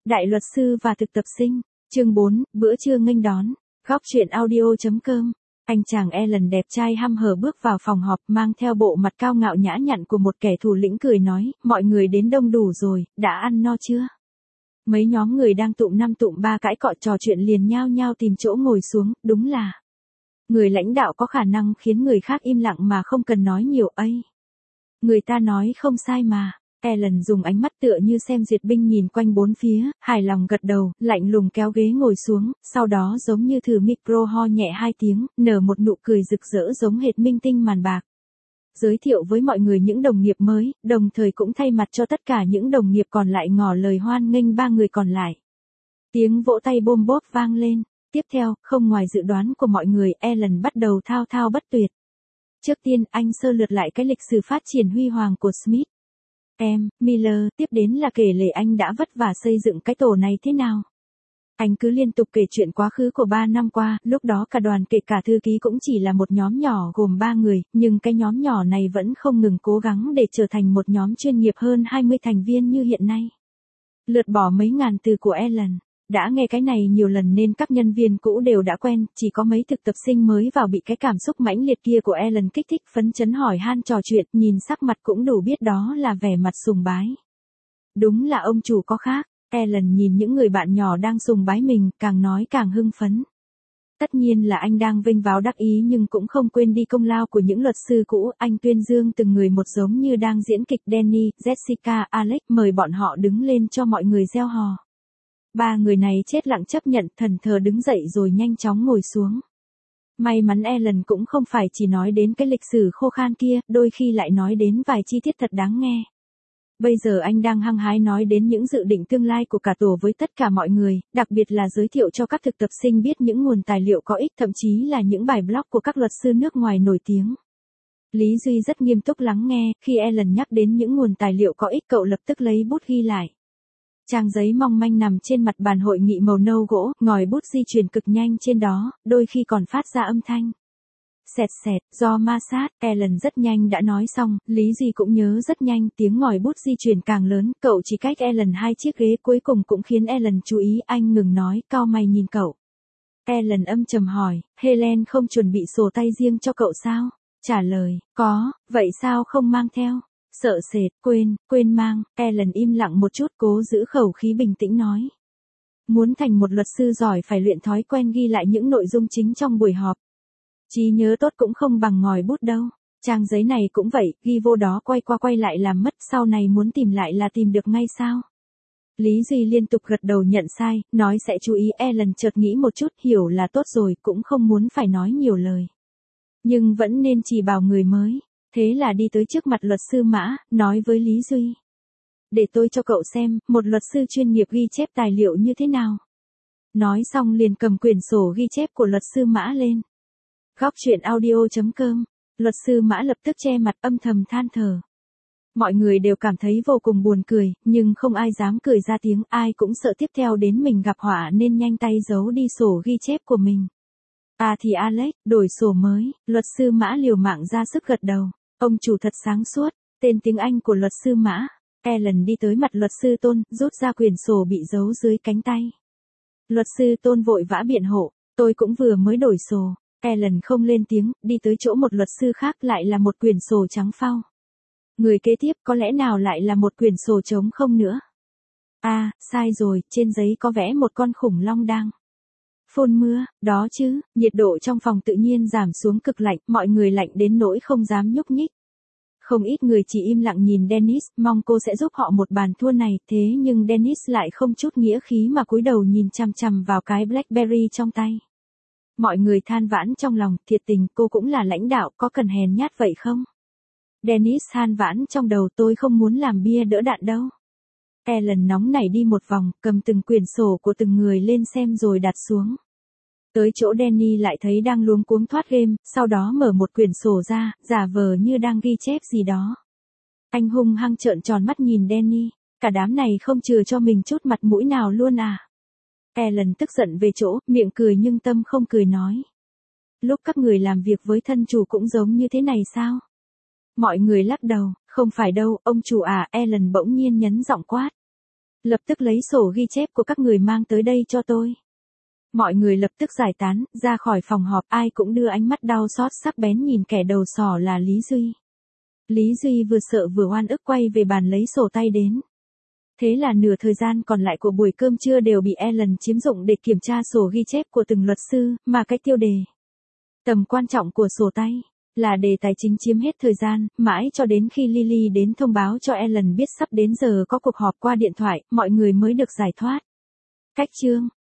Đại luật sư và thực tập sinh, chương 4, bữa trưa nghênh đón, góc chuyện audio.com. Anh chàng Alan đẹp trai hăm hở bước vào phòng họp mang theo bộ mặt cao ngạo nhã nhặn của một kẻ thủ lĩnh cười nói, mọi người đến đông đủ rồi, đã ăn no chưa? Mấy nhóm người đang tụm năm tụm ba cãi cọ trò chuyện liền nhao nhao tìm chỗ ngồi xuống, đúng là người lãnh đạo có khả năng khiến người khác im lặng mà không cần nói nhiều ấy. Người ta nói không sai mà. Alan dùng ánh mắt tựa như xem duyệt binh nhìn quanh bốn phía, hài lòng gật đầu, lạnh lùng kéo ghế ngồi xuống, sau đó giống như thử micro ho nhẹ 2 tiếng, nở một nụ cười rực rỡ giống hệt minh tinh màn bạc. Giới thiệu với mọi người những đồng nghiệp mới, đồng thời cũng thay mặt cho tất cả những đồng nghiệp còn lại ngỏ lời hoan nghênh 3 người còn lại. Tiếng vỗ tay bôm bốp vang lên. Tiếp theo, không ngoài dự đoán của mọi người, Alan bắt đầu thao thao bất tuyệt. Trước tiên, anh sơ lược lại cái lịch sử phát triển huy hoàng của Smith Miller, tiếp đến là kể lể anh đã vất vả xây dựng cái tổ này thế nào. Anh cứ liên tục kể chuyện quá khứ của 3 năm qua, lúc đó cả đoàn kể cả thư ký cũng chỉ là một nhóm nhỏ gồm 3 người, nhưng cái nhóm nhỏ này vẫn không ngừng cố gắng để trở thành một nhóm chuyên nghiệp hơn 20 thành viên như hiện nay. Lượt bỏ mấy ngàn từ của Alan. Đã nghe cái này nhiều lần nên các nhân viên cũ đều đã quen, chỉ có mấy thực tập sinh mới vào bị cái cảm xúc mãnh liệt kia của Alan kích thích phấn chấn hỏi han trò chuyện, nhìn sắc mặt cũng đủ biết đó là vẻ mặt sùng bái. Đúng là ông chủ có khác, Alan nhìn những người bạn nhỏ đang sùng bái mình, càng nói càng hưng phấn. Tất nhiên là anh đang vênh váo đắc ý nhưng cũng không quên đi công lao của những luật sư cũ, anh tuyên dương từng người một giống như đang diễn kịch Danny, Jessica, Alex, mời bọn họ đứng lên cho mọi người reo hò. 3 người này chết lặng chấp nhận, thần thờ đứng dậy rồi nhanh chóng ngồi xuống. May mắn Alan cũng không phải chỉ nói đến cái lịch sử khô khan kia, đôi khi lại nói đến vài chi tiết thật đáng nghe. Bây giờ anh đang hăng hái nói đến những dự định tương lai của cả tổ với tất cả mọi người, đặc biệt là giới thiệu cho các thực tập sinh biết những nguồn tài liệu có ích, thậm chí là những bài blog của các luật sư nước ngoài nổi tiếng. Lý Duy rất nghiêm túc lắng nghe, khi Alan nhắc đến những nguồn tài liệu có ích cậu lập tức lấy bút ghi lại. Trang giấy mong manh nằm trên mặt bàn hội nghị màu nâu gỗ, ngòi bút di chuyển cực nhanh trên đó, đôi khi còn phát ra âm thanh xẹt xẹt, do ma sát. Alan rất nhanh đã nói xong, Lý Duy cũng nhớ rất nhanh, tiếng ngòi bút di chuyển càng lớn, cậu chỉ cách Alan 2 chiếc ghế cuối cùng cũng khiến Alan chú ý, anh ngừng nói, cau mày nhìn cậu. Alan âm trầm hỏi, Helen không chuẩn bị sổ tay riêng cho cậu sao? Trả lời, có, vậy sao không mang theo? Sợ sệt, quên mang. Alan im lặng một chút, cố giữ khẩu khí bình tĩnh nói. Muốn thành một luật sư giỏi phải luyện thói quen ghi lại những nội dung chính trong buổi họp. Trí nhớ tốt cũng không bằng ngòi bút đâu. Trang giấy này cũng vậy, ghi vô đó quay qua quay lại làm mất, sau này muốn tìm lại là tìm được ngay sao? Lý Duy liên tục gật đầu nhận sai, nói sẽ chú ý. Alan chợt nghĩ một chút, hiểu là tốt rồi, cũng không muốn phải nói nhiều lời. Nhưng vẫn nên chỉ bảo người mới. Thế là đi tới trước mặt luật sư Mã, nói với Lý Duy. Để tôi cho cậu xem, một luật sư chuyên nghiệp ghi chép tài liệu như thế nào. Nói xong liền cầm quyển sổ ghi chép của luật sư Mã lên. Góc chuyện audio.com. Luật sư Mã lập tức che mặt âm thầm than thở. Mọi người đều cảm thấy vô cùng buồn cười, nhưng không ai dám cười ra tiếng, ai cũng sợ tiếp theo đến mình gặp họa nên nhanh tay giấu đi sổ ghi chép của mình. À thì Alex, đổi sổ mới, luật sư Mã liều mạng ra sức gật đầu. Ông chủ thật sáng suốt, tên tiếng Anh của luật sư Mã. Alan đi tới mặt luật sư Tôn, rút ra quyển sổ bị giấu dưới cánh tay. Luật sư Tôn vội vã biện hộ, tôi cũng vừa mới đổi sổ. Alan không lên tiếng, đi tới chỗ một luật sư khác, lại là một quyển sổ trắng phau. Người kế tiếp có lẽ nào lại là một quyển sổ trống không nữa? À, sai rồi, trên giấy có vẽ một con khủng long đang phun mưa, đó chứ. Nhiệt độ trong phòng tự nhiên giảm xuống cực lạnh, mọi người lạnh đến nỗi không dám nhúc nhích. Không ít người chỉ im lặng nhìn Dennis, mong cô sẽ giúp họ một bàn thua này, thế nhưng Dennis lại không chút nghĩa khí mà cúi đầu nhìn chằm chằm vào cái Blackberry trong tay. Mọi người than vãn trong lòng, thiệt tình cô cũng là lãnh đạo, có cần hèn nhát vậy không? Dennis than vãn trong đầu, tôi không muốn làm bia đỡ đạn đâu. Alan nóng nảy đi một vòng, cầm từng quyển sổ của từng người lên xem rồi đặt xuống. Tới chỗ Danny lại thấy đang luống cuống thoát game, sau đó mở một quyển sổ ra, giả vờ như đang ghi chép gì đó. Anh hung hăng trợn tròn mắt nhìn Danny, cả đám này không chừa cho mình chút mặt mũi nào luôn à. Alan tức giận về chỗ, miệng cười nhưng tâm không cười nói. Lúc các người làm việc với thân chủ cũng giống như thế này sao? Mọi người lắc đầu, không phải đâu, ông chủ à, Alan bỗng nhiên nhấn giọng quát. Lập tức lấy sổ ghi chép của các người mang tới đây cho tôi. Mọi người lập tức giải tán, ra khỏi phòng họp, ai cũng đưa ánh mắt đau xót sắc bén nhìn kẻ đầu sỏ là Lý Duy. Lý Duy vừa sợ vừa oan ức quay về bàn lấy sổ tay đến. Thế là nửa thời gian còn lại của buổi cơm trưa đều bị Ellen chiếm dụng để kiểm tra sổ ghi chép của từng luật sư, mà cái tiêu đề. Tầm quan trọng của sổ tay là đề tài chính chiếm hết thời gian, mãi cho đến khi Lily đến thông báo cho Ellen biết sắp đến giờ có cuộc họp qua điện thoại, mọi người mới được giải thoát. Cách chương